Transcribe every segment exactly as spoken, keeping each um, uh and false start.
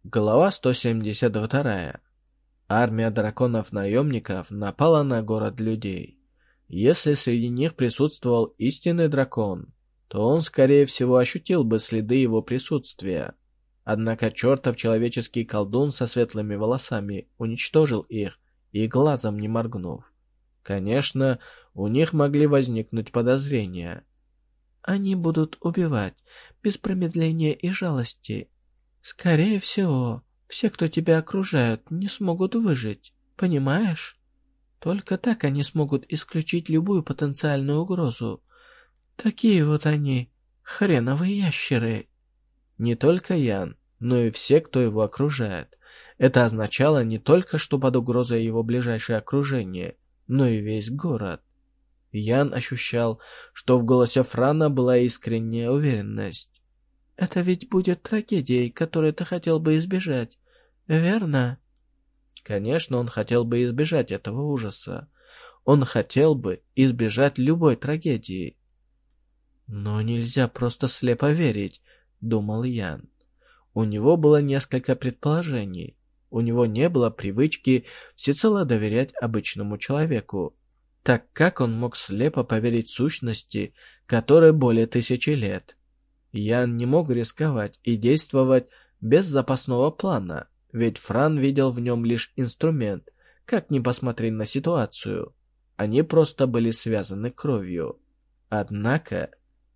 Глава сто семьдесят два. Армия драконов-наемников напала на город людей. Если среди них присутствовал истинный дракон, то он, скорее всего, ощутил бы следы его присутствия. Однако чертов человеческий колдун со светлыми волосами уничтожил их и глазом не моргнув. Конечно, у них могли возникнуть подозрения. Они будут убивать без промедления и жалости. Скорее всего, все, кто тебя окружают, не смогут выжить, понимаешь? Только так они смогут исключить любую потенциальную угрозу. Такие вот они, хреновые ящеры. Не только Ян, но и все, кто его окружает. Это означало не только, что под угрозой его ближайшее окружение, но и весь город. Ян ощущал, что в голосе Франа была искренняя уверенность. Это ведь будет трагедией, которой ты хотел бы избежать, верно? Конечно, он хотел бы избежать этого ужаса. Он хотел бы избежать любой трагедии. Но нельзя просто слепо верить, думал Ян. У него было несколько предположений. У него не было привычки всецело доверять обычному человеку. Так как он мог слепо поверить сущности, которой более тысячи лет? Ян не мог рисковать и действовать без запасного плана, ведь Фран видел в нем лишь инструмент, как ни посмотри на ситуацию. Они просто были связаны кровью. Однако,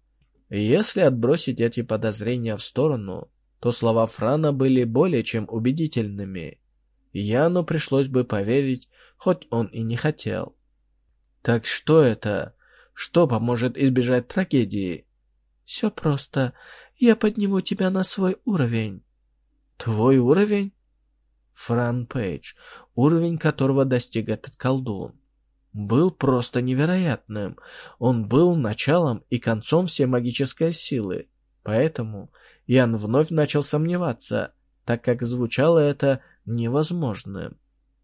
если отбросить эти подозрения в сторону, то слова Франа были более чем убедительными. Яну пришлось бы поверить, хоть он и не хотел. Так что это? Что поможет избежать трагедии? Все просто. Я подниму тебя на свой уровень. Твой уровень? Фран Пейдж, уровень которого достиг этот колдун, был просто невероятным. Он был началом и концом всей магической силы. Поэтому Ян вновь начал сомневаться, так как звучало это невозможным.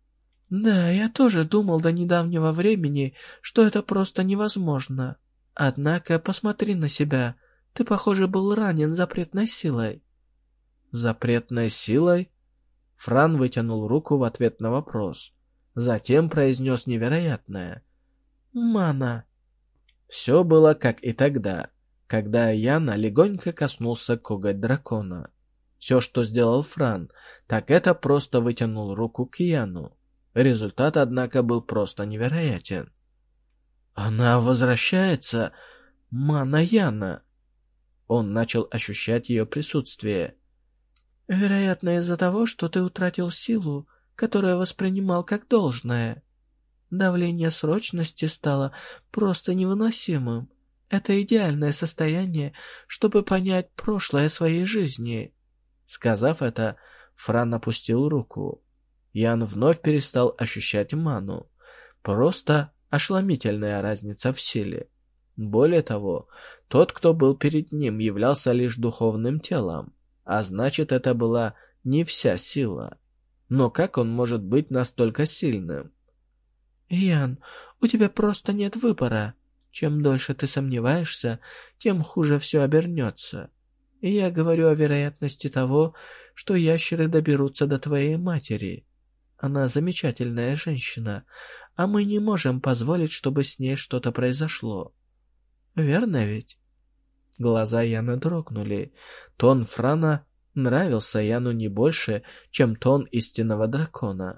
Да, я тоже думал до недавнего времени, что это просто невозможно. Однако посмотри на себя. Ты, похоже, был ранен запретной силой. Запретной силой? Фран вытянул руку в ответ на вопрос. Затем произнес невероятное. Мана. Все было как и тогда, когда Яна легонько коснулся коготь дракона. Все, что сделал Фран, так это просто вытянул руку к Яну. Результат, однако, был просто невероятен. Она возвращается. Мана Яна. Он начал ощущать ее присутствие. Вероятно, из-за того, что ты утратил силу, которую воспринимал как должное. Давление срочности стало просто невыносимым. Это идеальное состояние, чтобы понять прошлое своей жизни. Сказав это, Фран опустил руку. Ян вновь перестал ощущать ману. Просто ошеломительная разница в силе. Более того, тот, кто был перед ним, являлся лишь духовным телом, а значит, это была не вся сила. Но как он может быть настолько сильным? Ян, у тебя просто нет выбора. Чем дольше ты сомневаешься, тем хуже все обернется. И я говорю о вероятности того, что ящеры доберутся до твоей матери. Она замечательная женщина, а мы не можем позволить, чтобы с ней что-то произошло. Верно ведь? Глаза Яна дрогнули. Тон Франа нравился Яну не больше, чем тон истинного дракона.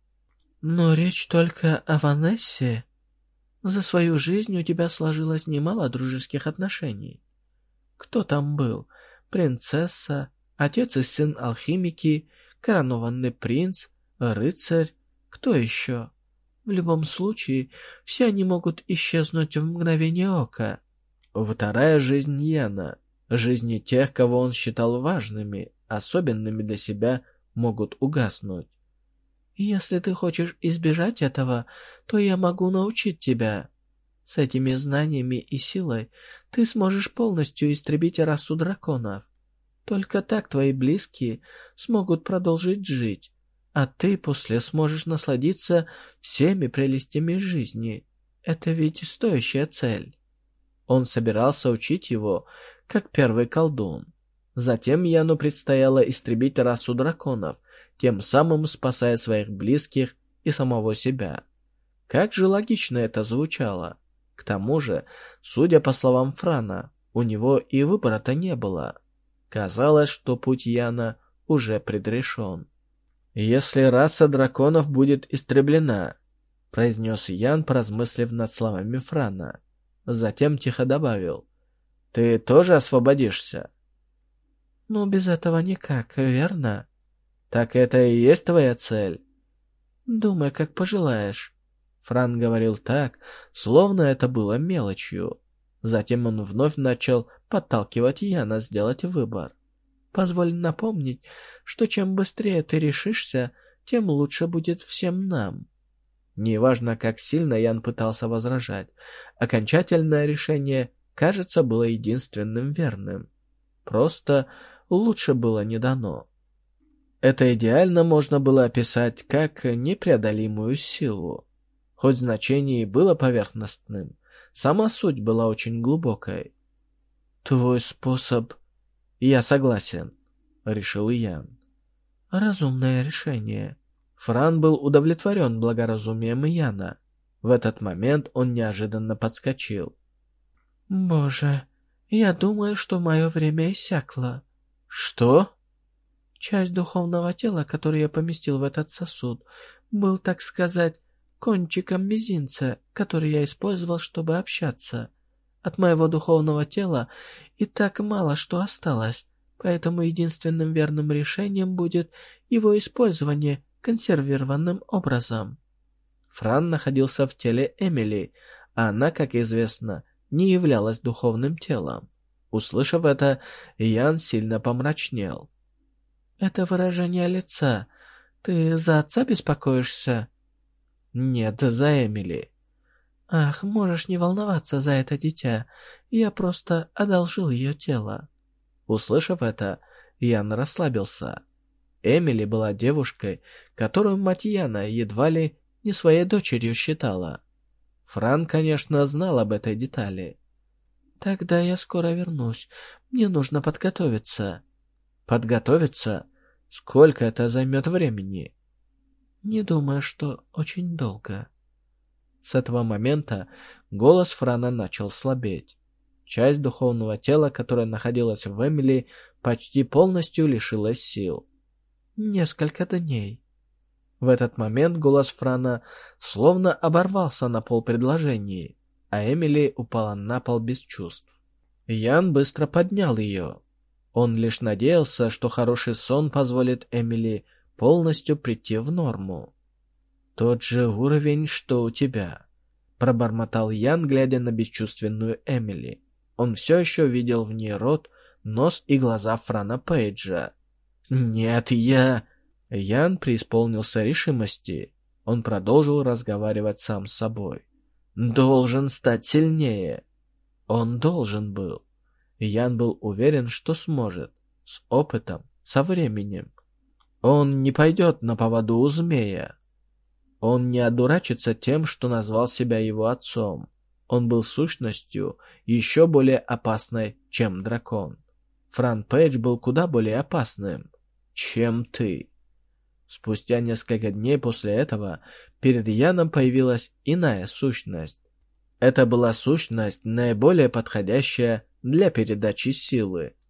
Но речь только о Ванессе. За свою жизнь у тебя сложилось немало дружеских отношений. Кто там был? Принцесса, отец и сын алхимики, коронованный принц, рыцарь, кто еще? В любом случае, все они могут исчезнуть в мгновение ока. Вторая жизнь Яна, жизни тех, кого он считал важными, особенными для себя, могут угаснуть. Если ты хочешь избежать этого, то я могу научить тебя. С этими знаниями и силой ты сможешь полностью истребить расу драконов. Только так твои близкие смогут продолжить жить, а ты после сможешь насладиться всеми прелестями жизни. Это ведь стоящая цель. Он собирался учить его, как первый колдун. Затем Яну предстояло истребить расу драконов, тем самым спасая своих близких и самого себя. Как же логично это звучало. К тому же, судя по словам Франа, у него и выбора-то не было. Казалось, что путь Яна уже предрешен. «Если раса драконов будет истреблена», — произнес Ян, поразмыслив над словами Франа. Затем тихо добавил: «Ты тоже освободишься?» «Ну, без этого никак, верно?» «Так это и есть твоя цель?» «Думай, как пожелаешь». Фран говорил так, словно это было мелочью. Затем он вновь начал подталкивать Яна сделать выбор. «Позволь напомнить, что чем быстрее ты решишься, тем лучше будет всем нам». Неважно, как сильно Ян пытался возражать, окончательное решение, кажется, было единственным верным. Просто лучше было не дано. Это идеально можно было описать как непреодолимую силу. Хоть значение и было поверхностным, сама суть была очень глубокой. «Твой способ...» «Я согласен», — решил Ян. «Разумное решение». Фран был удовлетворен благоразумием Яна. В этот момент он неожиданно подскочил. «Боже, я думаю, что мое время иссякло». «Что?» «Часть духовного тела, которую я поместил в этот сосуд, был, так сказать, кончиком мизинца, который я использовал, чтобы общаться. От моего духовного тела и так мало что осталось, поэтому единственным верным решением будет его использование консервированным образом». Фран находился в теле Эмили, а она, как известно, не являлась духовным телом. Услышав это, Ян сильно помрачнел. «Это выражение лица. Ты за отца беспокоишься?» «Нет, за Эмили». «Ах, можешь не волноваться за это дитя. Я просто одолжил ее тело». Услышав это, Ян расслабился. Эмили была девушкой, которую мать Яна едва ли не своей дочерью считала. Фран, конечно, знал об этой детали. «Тогда я скоро вернусь. Мне нужно подготовиться». «Подготовиться? Сколько это займет времени?» «Не думаю, что очень долго». С этого момента голос Франа начал слабеть. Часть духовного тела, которая находилась в Эмили, почти полностью лишилась сил. «Несколько дней». В этот момент голос Франа словно оборвался на полпредложении, а Эмили упала на пол без чувств. Ян быстро поднял ее. Он лишь надеялся, что хороший сон позволит Эмили полностью прийти в норму. «Тот же уровень, что у тебя», — пробормотал Ян, глядя на бесчувственную Эмили. Он все еще видел в ней рот, нос и глаза Франа Пейджа. «Нет, я...» Ян преисполнился решимости. Он продолжил разговаривать сам с собой. «Должен стать сильнее». Он должен был. Ян был уверен, что сможет. С опытом, со временем. Он не пойдет на поводу у змея. Он не одурачится тем, что назвал себя его отцом. Он был сущностью еще более опасной, чем дракон. Фран Пейдж был куда более опасным, чем ты. Спустя несколько дней после этого перед Яном появилась иная сущность. Это была сущность, наиболее подходящая для передачи силы.